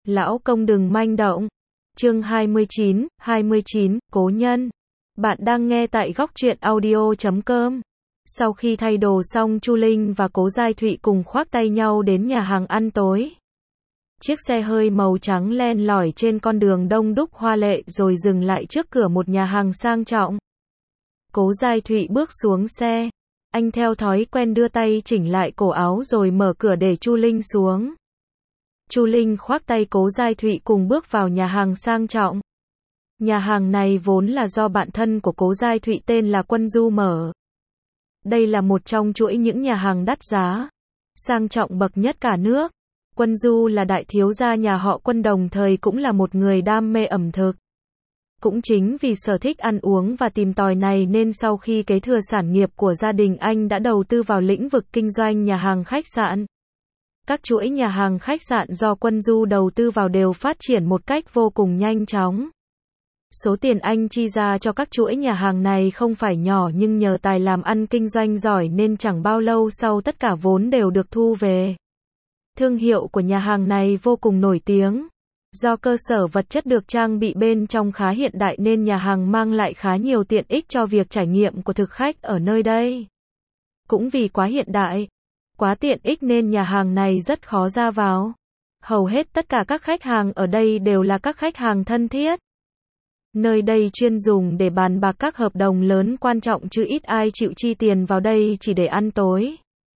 Lão công đừng manh động. Chương 29, Cố nhân. Bạn đang nghe tại góc truyện audio.com. Sau khi thay đồ xong, Chu Linh và Cố Giai Thụy cùng khoác tay nhau đến nhà hàng ăn tối. Chiếc xe hơi màu trắng len lỏi trên con đường đông đúc hoa lệ rồi dừng lại trước cửa một nhà hàng sang trọng. Cố Giai Thụy bước xuống xe. Anh theo thói quen đưa tay chỉnh lại cổ áo rồi mở cửa để Chu Linh xuống. Chu Linh khoác tay Cố Giai Thụy cùng bước vào nhà hàng sang trọng. Nhà hàng này vốn là do bạn thân của Cố Giai Thụy tên là Quân Du mở. Đây là một trong chuỗi những nhà hàng đắt giá, sang trọng bậc nhất cả nước. Quân Du là đại thiếu gia nhà họ Quân, đồng thời cũng là một người đam mê ẩm thực. Cũng chính vì sở thích ăn uống và tìm tòi này nên sau khi kế thừa sản nghiệp của gia đình, anh đã đầu tư vào lĩnh vực kinh doanh nhà hàng khách sạn. Các chuỗi nhà hàng khách sạn do Quân Du đầu tư vào đều phát triển một cách vô cùng nhanh chóng. Số tiền anh chi ra cho các chuỗi nhà hàng này không phải nhỏ, nhưng nhờ tài làm ăn kinh doanh giỏi nên chẳng bao lâu sau tất cả vốn đều được thu về. Thương hiệu của nhà hàng này vô cùng nổi tiếng. Do cơ sở vật chất được trang bị bên trong khá hiện đại nên nhà hàng mang lại khá nhiều tiện ích cho việc trải nghiệm của thực khách ở nơi đây. Cũng vì quá hiện đại, quá tiện ích nên nhà hàng này rất khó ra vào. Hầu hết tất cả các khách hàng ở đây đều là các khách hàng thân thiết. Nơi đây chuyên dùng để bàn bạc các hợp đồng lớn quan trọng, chứ ít ai chịu chi tiền vào đây chỉ để ăn tối.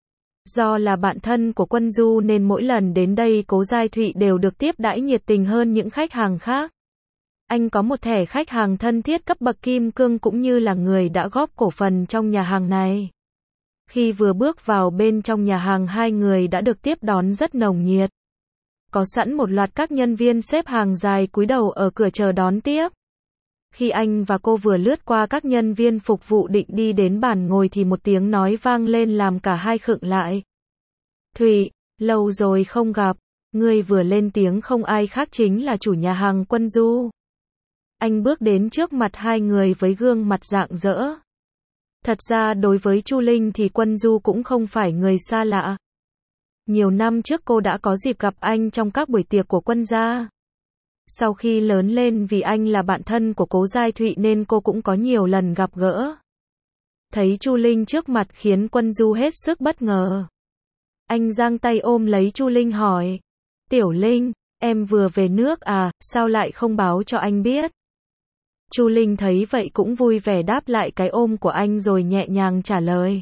Do là bạn thân của Quân Du nên mỗi lần đến đây Cố Giai Thụy đều được tiếp đãi nhiệt tình hơn những khách hàng khác. Anh có một thẻ khách hàng thân thiết cấp bậc kim cương cũng như là người đã góp cổ phần trong nhà hàng này. Khi vừa bước vào bên trong nhà hàng, hai người đã được tiếp đón rất nồng nhiệt. Có sẵn một loạt các nhân viên xếp hàng dài cúi đầu ở cửa chờ đón tiếp. Khi anh và cô vừa lướt qua các nhân viên phục vụ định đi đến bàn ngồi thì một tiếng nói vang lên làm cả hai khựng lại. Thụy, lâu rồi không gặp. Người vừa lên tiếng không ai khác chính là chủ nhà hàng Quân Du. Anh bước đến trước mặt hai người với gương mặt rạng rỡ. Thật ra đối với Chu Linh thì Quân Du cũng không phải người xa lạ. Nhiều năm trước cô đã có dịp gặp anh trong các buổi tiệc của Quân gia. Sau khi lớn lên, vì anh là bạn thân của Cố Giai Thụy nên cô cũng có nhiều lần gặp gỡ. Thấy Chu Linh trước mặt khiến Quân Du hết sức bất ngờ. Anh giang tay ôm lấy Chu Linh hỏi. Tiểu Linh, em vừa về nước à, sao lại không báo cho anh biết? Chu Linh thấy vậy cũng vui vẻ đáp lại cái ôm của anh rồi nhẹ nhàng trả lời.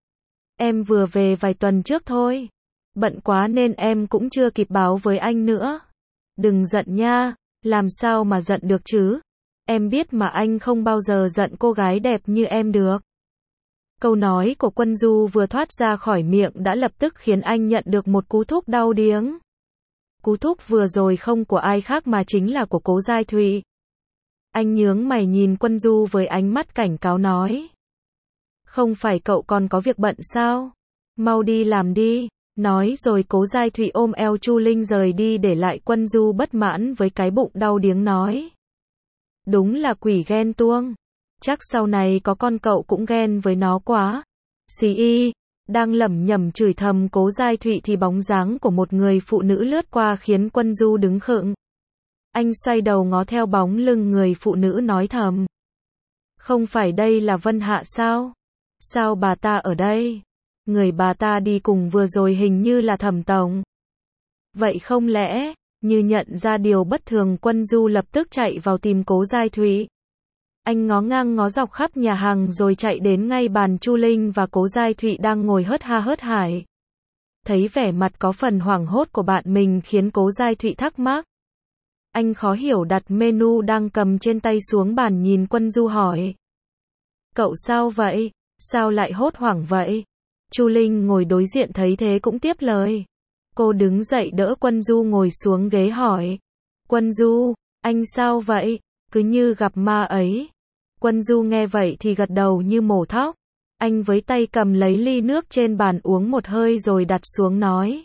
Em vừa về vài tuần trước thôi. Bận quá nên em cũng chưa kịp báo với anh nữa. Đừng giận nha, làm sao mà giận được chứ? Em biết mà, anh không bao giờ giận cô gái đẹp như em được. Câu nói của Quân Du vừa thoát ra khỏi miệng đã lập tức khiến anh nhận được một cú thúc đau điếng. Cú thúc vừa rồi không của ai khác mà chính là của Cố Giai Thụy. Anh nhướng mày nhìn Quân Du với ánh mắt cảnh cáo nói. Không phải cậu còn có việc bận sao? Mau đi làm đi. Nói rồi Cố Giai Thụy ôm eo Chu Linh rời đi, để lại Quân Du bất mãn với cái bụng đau điếng nói. Đúng là quỷ ghen tuông. Chắc sau này có con cậu cũng ghen với nó quá. Xì y. Đang lẩm nhẩm chửi thầm Cố Giai Thụy thì bóng dáng của một người phụ nữ lướt qua khiến Quân Du đứng khựng. Anh xoay đầu ngó theo bóng lưng người phụ nữ nói thầm. Không phải đây là Vân Hạ sao? Sao bà ta ở đây? Người bà ta đi cùng vừa rồi hình như là Thẩm tổng. Vậy không lẽ, như nhận ra điều bất thường, Quân Du lập tức chạy vào tìm Cố Giai Thụy. Anh ngó ngang ngó dọc khắp nhà hàng rồi chạy đến ngay bàn Chu Linh và Cố Giai Thụy đang ngồi hớt ha hớt hải. Thấy vẻ mặt có phần hoảng hốt của bạn mình khiến Cố Giai Thụy thắc mắc. Anh khó hiểu đặt menu đang cầm trên tay xuống bàn, nhìn Quân Du hỏi. Cậu sao vậy? Sao lại hốt hoảng vậy? Chu Linh ngồi đối diện thấy thế cũng tiếp lời. Cô đứng dậy đỡ Quân Du ngồi xuống ghế hỏi. Quân Du, anh sao vậy? Cứ như gặp ma ấy. Quân Du nghe vậy thì gật đầu như mổ thóc. Anh với tay cầm lấy ly nước trên bàn uống một hơi rồi đặt xuống nói.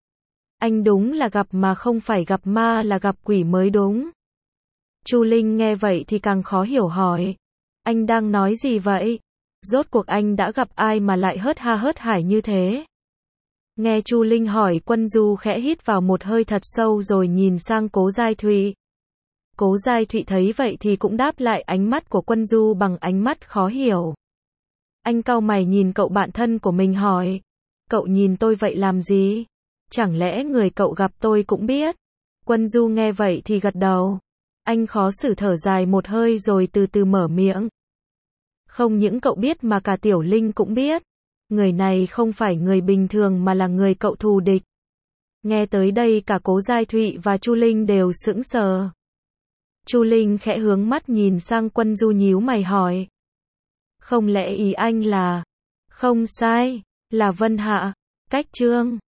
Anh đúng là gặp mà không phải gặp ma, là gặp quỷ mới đúng. Chu Linh nghe vậy thì càng khó hiểu hỏi. Anh đang nói gì vậy? Rốt cuộc anh đã gặp ai mà lại hớt ha hớt hải như thế? Nghe Chu Linh hỏi, Quân Du khẽ hít vào một hơi thật sâu rồi nhìn sang Cố Giai Thụy. Cố Giai Thụy thấy vậy thì cũng đáp lại ánh mắt của Quân Du bằng ánh mắt khó hiểu. Anh cau mày nhìn cậu bạn thân của mình hỏi. Cậu nhìn tôi vậy làm gì? Chẳng lẽ người cậu gặp tôi cũng biết? Quân Du nghe vậy thì gật đầu. Anh khó xử thở dài một hơi rồi từ từ mở miệng. Không những cậu biết mà cả Tiểu Linh cũng biết. Người này không phải người bình thường mà là người cậu thù địch. Nghe tới đây cả Cố Giai Thụy và Chu Linh đều sững sờ. Chu Linh khẽ hướng mắt nhìn sang Quân Du nhíu mày hỏi. Không lẽ ý anh là... Không sai, là Vân Hạ, Cách Trương.